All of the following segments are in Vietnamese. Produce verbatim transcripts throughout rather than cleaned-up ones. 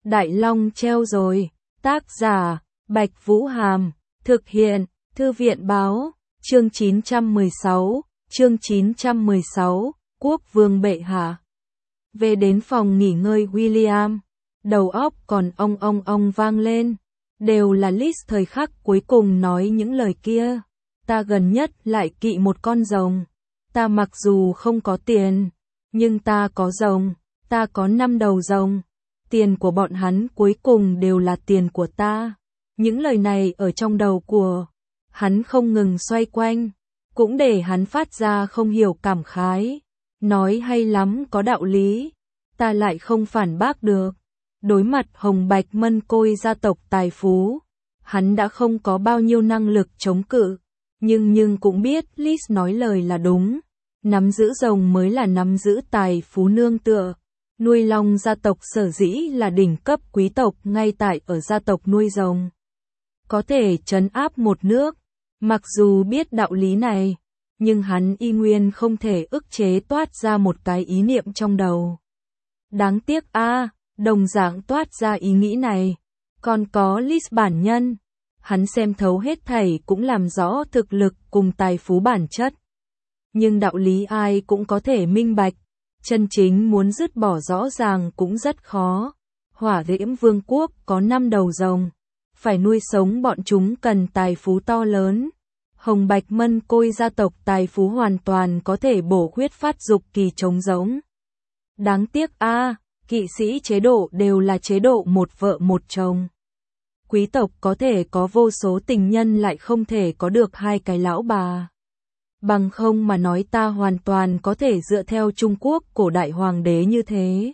Đại Long treo rồi. Tác giả, Bạch Vũ Hàm. Thực hiện, Thư viện Báo. Chương chín trăm mười sáu. Chương chín trăm mười sáu. Quốc vương bệ hạ. Về đến phòng nghỉ ngơi William. Đầu óc còn ong ong ong vang lên. Đều là Liz thời khắc cuối cùng nói những lời kia. Ta gần nhất lại kỵ một con rồng. Ta mặc dù không có tiền, nhưng ta có rồng. Ta có năm đầu rồng. Tiền của bọn hắn cuối cùng đều là tiền của ta. Những lời này ở trong đầu của hắn không ngừng xoay quanh, cũng để hắn phát ra không hiểu cảm khái. Nói hay lắm, có đạo lý. Ta lại không phản bác được. Đối mặt hồng bạch mân côi gia tộc tài phú, hắn đã không có bao nhiêu năng lực chống cự. Nhưng nhưng cũng biết Liz nói lời là đúng. Nắm giữ rồng mới là nắm giữ tài phú nương tựa. Nuôi long gia tộc sở dĩ là đỉnh cấp quý tộc ngay tại ở gia tộc nuôi rồng. Có thể trấn áp một nước. Mặc dù biết đạo lý này, nhưng hắn y nguyên không thể ức chế toát ra một cái ý niệm trong đầu. Đáng tiếc a, à, đồng dạng toát ra ý nghĩ này. Còn có Liz bản nhân. Hắn xem thấu hết thảy cũng làm rõ thực lực cùng tài phú bản chất. Nhưng đạo lý ai cũng có thể minh bạch. Chân chính muốn dứt bỏ rõ ràng cũng rất khó. Hỏa Diễm Vương quốc có năm đầu rồng. Phải nuôi sống bọn chúng cần tài phú to lớn. Hồng Bạch Mân Côi gia tộc tài phú hoàn toàn có thể bổ khuyết phát dục kỳ trống rỗng. Đáng tiếc a, à, kỵ sĩ chế độ đều là chế độ một vợ một chồng. Quý tộc có thể có vô số tình nhân lại không thể có được hai cái lão bà. Bằng không mà nói ta hoàn toàn có thể dựa theo Trung Quốc cổ đại hoàng đế như thế.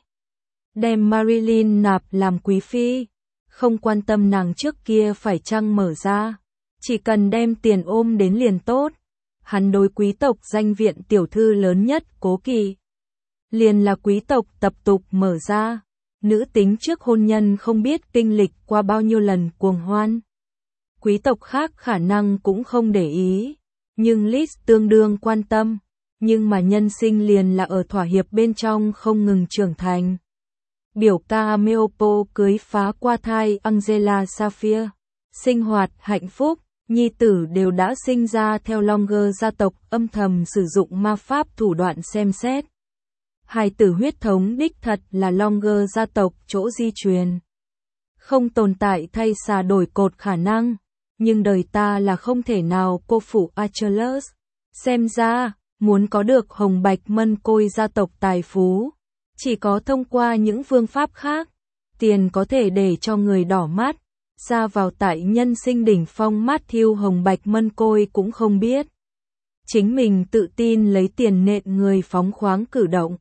Đem Marilyn nạp làm quý phi. Không quan tâm nàng trước kia phải chăng mở ra. Chỉ cần đem tiền ôm đến liền tốt. Hắn đối quý tộc danh viện tiểu thư lớn nhất cố kỵ. Liền là quý tộc tập tục mở ra. Nữ tính trước hôn nhân không biết kinh lịch qua bao nhiêu lần cuồng hoan. Quý tộc khác khả năng cũng không để ý. Nhưng Liz tương đương quan tâm. Nhưng mà nhân sinh liền là ở thỏa hiệp bên trong không ngừng trưởng thành. Biểu ca Meopo cưới phá qua thai Angela Sapphire. Sinh hoạt hạnh phúc, nhi tử đều đã sinh ra theo Longer gia tộc âm thầm sử dụng ma pháp thủ đoạn xem xét. Hài tử huyết thống đích thật là Longer gia tộc chỗ di truyền. Không tồn tại thay xà đổi cột khả năng. Nhưng đời ta là không thể nào cô phụ Achilles. Xem ra, muốn có được hồng bạch mân côi gia tộc tài phú, chỉ có thông qua những phương pháp khác. Tiền có thể để cho người đỏ mắt. Ra vào tại nhân sinh đỉnh phong Matthew hồng bạch mân côi cũng không biết. Chính mình tự tin lấy tiền nện người phóng khoáng cử động.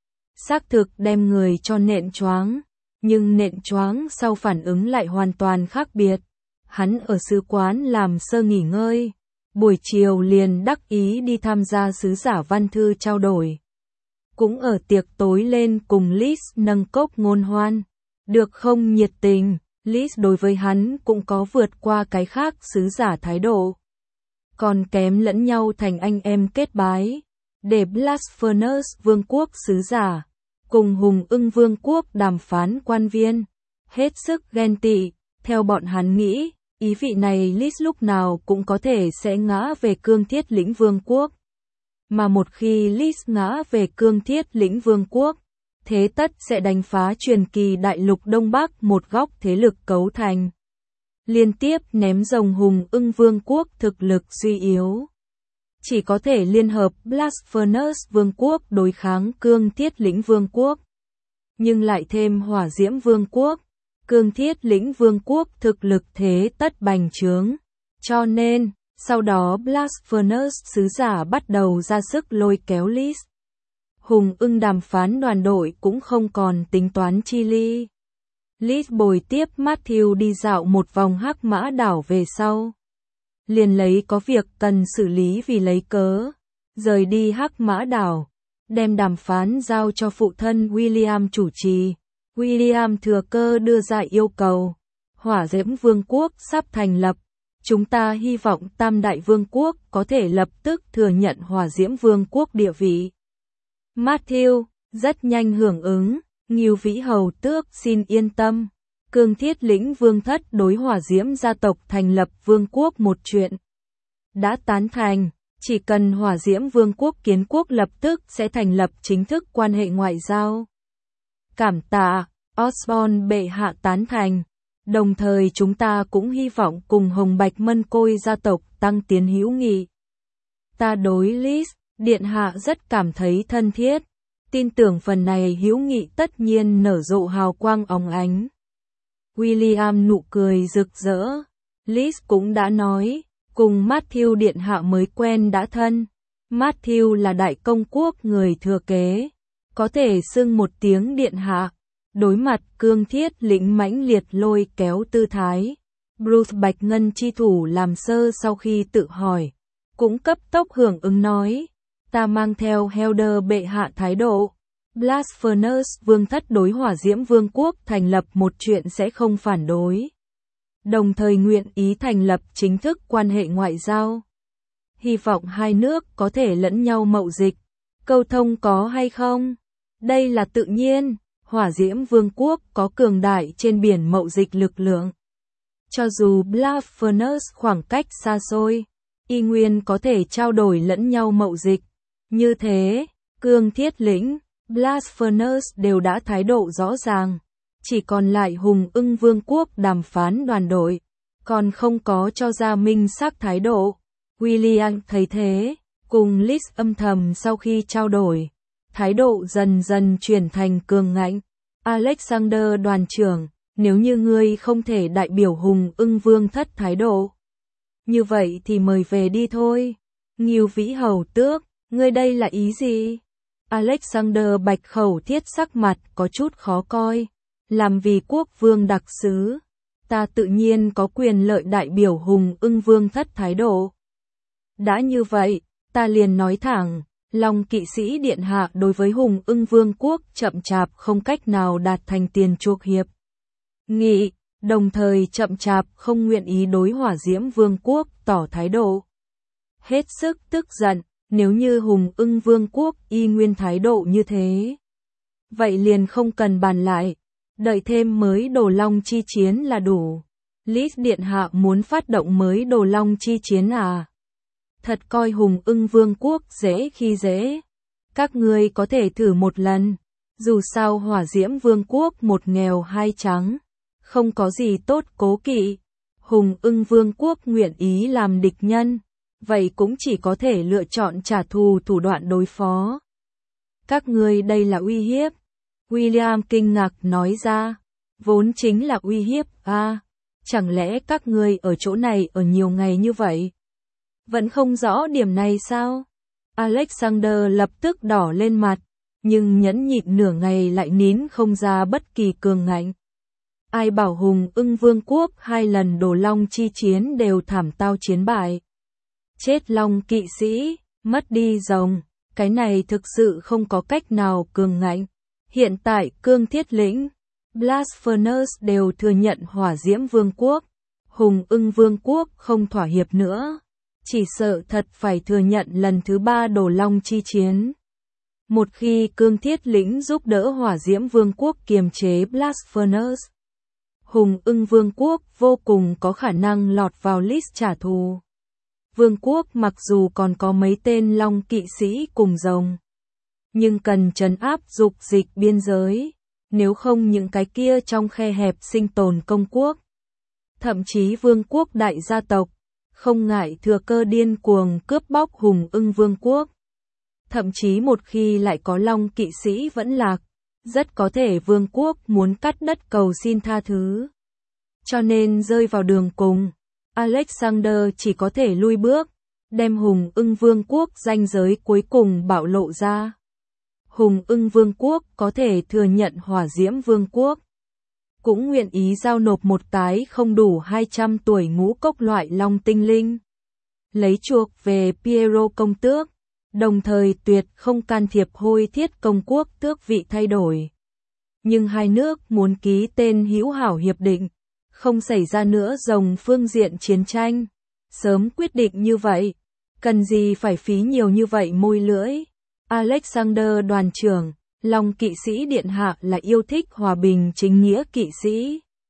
Xác thực đem người cho nện choáng. Nhưng nện choáng sau phản ứng lại hoàn toàn khác biệt. Hắn ở sứ quán làm sơ nghỉ ngơi. Buổi chiều liền đắc ý đi tham gia sứ giả văn thư trao đổi. Cũng ở tiệc tối lên cùng Liz nâng cốc ngôn hoan. Được không nhiệt tình, Liz đối với hắn cũng có vượt qua cái khác sứ giả thái độ. Còn kém lẫn nhau thành anh em kết bái. Để Blasphemous vương quốc sứ giả, cùng Hùng Ưng vương quốc đàm phán quan viên. Hết sức ghen tị, theo bọn hắn nghĩ. Ý vị này Liz lúc nào cũng có thể sẽ ngã về cương thiết lĩnh vương quốc. Mà một khi Liz ngã về cương thiết lĩnh vương quốc, thế tất sẽ đánh phá truyền kỳ đại lục Đông Bắc một góc thế lực cấu thành. Liên tiếp ném rồng Hùng Ưng vương quốc thực lực suy yếu. Chỉ có thể liên hợp Blasphemous vương quốc đối kháng cương thiết lĩnh vương quốc. Nhưng lại thêm hỏa diễm vương quốc. Cương thiết lĩnh vương quốc thực lực thế tất bành trướng. Cho nên, sau đó Blasphemous sứ giả bắt đầu ra sức lôi kéo Liz. Hùng Ưng đàm phán đoàn đội cũng không còn tính toán chi ly. Liz bồi tiếp Matthew đi dạo một vòng hắc mã đảo về sau. Liền lấy có việc cần xử lý vì lấy cớ. Rời đi hắc mã đảo. Đem đàm phán giao cho phụ thân William chủ trì. William thừa cơ đưa ra yêu cầu. Hỏa Diễm Vương quốc sắp thành lập. Chúng ta hy vọng Tam Đại Vương quốc có thể lập tức thừa nhận Hỏa Diễm Vương quốc địa vị. Matthew, rất nhanh hưởng ứng. Ngưu Vĩ Hầu Tước xin yên tâm. Cương Thiết Lĩnh Vương thất đối Hỏa Diễm gia tộc thành lập vương quốc một chuyện. Đã tán thành, chỉ cần Hỏa Diễm Vương quốc kiến quốc lập tức sẽ thành lập chính thức quan hệ ngoại giao. Cảm tạ, Osborne bệ hạ tán thành. Đồng thời chúng ta cũng hy vọng cùng Hồng Bạch Mân Côi gia tộc tăng tiến hữu nghị. Ta đối Liz, điện hạ rất cảm thấy thân thiết. Tin tưởng phần này hữu nghị tất nhiên nở rộ hào quang óng ánh. William nụ cười rực rỡ. Liz cũng đã nói, cùng Matthew điện hạ mới quen đã thân. Matthew là đại công quốc người thừa kế, có thể xưng một tiếng điện hạ. Đối mặt Cương Thiết Lĩnh mãnh liệt lôi kéo tư thái, Bruce Bạch Ngân chi thủ làm sơ sau khi tự hỏi, cũng cấp tốc hưởng ứng nói, ta mang theo Helder bệ hạ thái độ. Blasphemous vương thất đối Hỏa Diễm Vương quốc thành lập một chuyện sẽ không phản đối. Đồng thời nguyện ý thành lập chính thức quan hệ ngoại giao. Hy vọng hai nước có thể lẫn nhau mậu dịch. Câu thông có hay không? Đây là tự nhiên. Hỏa Diễm Vương quốc có cường đại trên biển mậu dịch lực lượng. Cho dù Blasphemous khoảng cách xa xôi, y nguyên có thể trao đổi lẫn nhau mậu dịch. Như thế, Cương Thiết Lĩnh, Blasphemous đều đã thái độ rõ ràng. Chỉ còn lại Hùng Ưng Vương quốc đàm phán đoàn đội, còn không có cho ra minh xác thái độ. William thấy thế, cùng Liz âm thầm sau khi trao đổi. Thái độ dần dần chuyển thành cường ngạnh. Alexander đoàn trưởng, nếu như ngươi không thể đại biểu Hùng Ưng Vương thất thái độ, như vậy thì mời về đi thôi. Ngưu Vĩ Hầu tước, ngươi đây là ý gì? Alexander Bạch Khẩu Thiết sắc mặt có chút khó coi. Làm vì quốc vương đặc sứ, ta tự nhiên có quyền lợi đại biểu Hùng Ưng Vương thất thái độ. Đã như vậy, ta liền nói thẳng. Long kỵ sĩ điện hạ đối với Hùng Ưng Vương quốc chậm chạp không cách nào đạt thành tiền chuộc hiệp nghị, đồng thời chậm chạp không nguyện ý đối Hỏa Diễm Vương quốc tỏ thái độ. Hết sức tức giận, nếu như Hùng Ưng Vương quốc y nguyên thái độ như thế, vậy liền không cần bàn lại, đợi thêm mới Đồ Long chi chiến là đủ. Liz điện hạ muốn phát động mới Đồ Long chi chiến à? Thật coi Hùng Ưng Vương quốc dễ khi dễ. Các ngươi có thể thử một lần. Dù sao Hỏa Diễm Vương quốc một nghèo hai trắng, không có gì tốt cố kỵ. Hùng Ưng Vương quốc nguyện ý làm địch nhân, vậy cũng chỉ có thể lựa chọn trả thù thủ đoạn đối phó. Các ngươi đây là uy hiếp. William kinh ngạc nói ra. Vốn chính là uy hiếp à? Chẳng lẽ các ngươi ở chỗ này ở nhiều ngày như vậy? Vẫn không rõ điểm này sao? Alexander lập tức đỏ lên mặt, nhưng nhẫn nhịn nửa ngày lại nín không ra bất kỳ cường ngạnh. Ai bảo Hùng Ưng Vương quốc hai lần Đồ Long chi chiến đều thảm tao chiến bại. Chết Long kỵ sĩ, mất đi rồng, cái này thực sự không có cách nào cường ngạnh. Hiện tại Cương Thiết Lĩnh, Blasphemous đều thừa nhận Hỏa Diễm Vương quốc, Hùng Ưng Vương quốc không thỏa hiệp nữa. Chỉ sợ thật phải thừa nhận lần thứ ba Đồ Long chi chiến. Một khi Cương Thiết Lĩnh giúp đỡ Hỏa Diễm Vương quốc kiềm chế Blasphemous, Hùng Ưng Vương quốc vô cùng có khả năng lọt vào list trả thù. Vương quốc mặc dù còn có mấy tên Long kỵ sĩ cùng rồng, nhưng cần trấn áp dục dịch biên giới, nếu không những cái kia trong khe hẹp sinh tồn công quốc. Thậm chí vương quốc đại gia tộc, không ngại thừa cơ điên cuồng cướp bóc Hùng Ưng Vương quốc. Thậm chí một khi lại có Long kỵ sĩ vẫn lạc, rất có thể vương quốc muốn cắt đất cầu xin tha thứ. Cho nên rơi vào đường cùng, Alexander chỉ có thể lui bước, đem Hùng Ưng Vương quốc ranh giới cuối cùng bạo lộ ra. Hùng Ưng Vương quốc có thể thừa nhận Hỏa Diễm Vương quốc, cũng nguyện ý giao nộp một tái không đủ hai trăm tuổi ngũ cốc loại long tinh linh, lấy chuộc về Piero công tước, đồng thời tuyệt không can thiệp hôi thiết công quốc tước vị thay đổi. Nhưng hai nước muốn ký tên hữu hảo hiệp định, không xảy ra nữa rồng phương diện chiến tranh. Sớm quyết định như vậy, cần gì phải phí nhiều như vậy môi lưỡi. Alexander đoàn trưởng, Long kỵ sĩ điện hạ là yêu thích hòa bình chính nghĩa kỵ sĩ.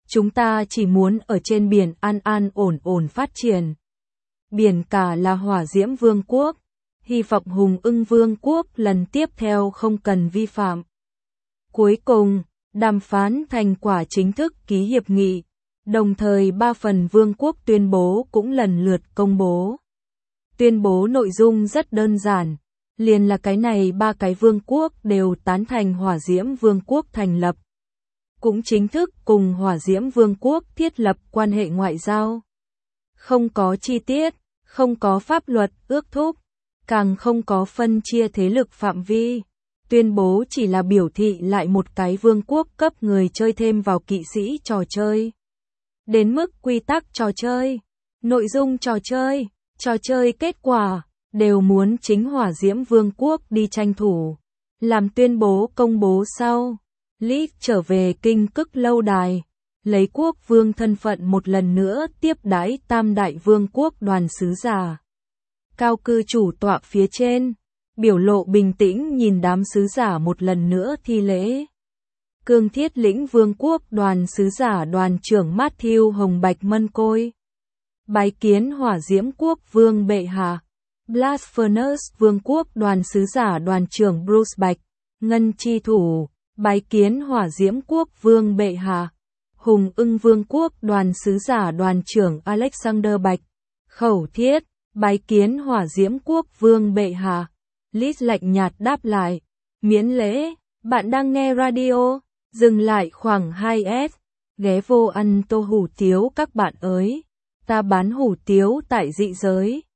Chúng ta chỉ muốn ở trên biển an an ổn ổn phát triển. Biển cả là hỏa diễm vương quốc. Hy vọng Hùng Ưng Vương quốc lần tiếp theo không cần vi phạm. Cuối cùng, đàm phán thành quả chính thức ký hiệp nghị, đồng thời ba phần vương quốc tuyên bố cũng lần lượt công bố. Tuyên bố nội dung rất đơn giản, liền là cái này ba cái vương quốc đều tán thành hỏa diễm vương quốc thành lập. Cũng chính thức cùng hỏa diễm vương quốc thiết lập quan hệ ngoại giao. Không có chi tiết, không có pháp luật ước thúc, càng không có phân chia thế lực phạm vi. Tuyên bố chỉ là biểu thị lại một cái vương quốc cấp người chơi thêm vào kỵ sĩ trò chơi. Đến mức quy tắc trò chơi, nội dung trò chơi, trò chơi kết quả, đều muốn chính hỏa diễm vương quốc đi tranh thủ. Làm tuyên bố công bố sau, Lý trở về kinh Cức lâu đài, lấy quốc vương thân phận một lần nữa tiếp đãi tam đại vương quốc đoàn sứ giả. Cao cư chủ tọa phía trên, biểu lộ bình tĩnh nhìn đám sứ giả một lần nữa thi lễ. Cương Thiết lĩnh vương quốc đoàn sứ giả đoàn trưởng Matthew Hồng Bạch Mân Côi. Bái kiến hỏa diễm quốc vương bệ hạ. Blast Furnace vương quốc đoàn sứ giả đoàn trưởng Bruce Bạch. Ngân chi thủ. Bái kiến hỏa diễm quốc vương bệ hạ. Hùng Ưng vương quốc đoàn sứ giả đoàn trưởng Alexander Bạch. Khẩu thiết. Bái kiến hỏa diễm quốc vương bệ hạ. Liz lạnh nhạt đáp lại. Miễn lễ. Bạn đang nghe radio. Dừng lại khoảng hai S. Ghé vô ăn tô hủ tiếu các bạn ơi. Ta bán hủ tiếu tại dị giới.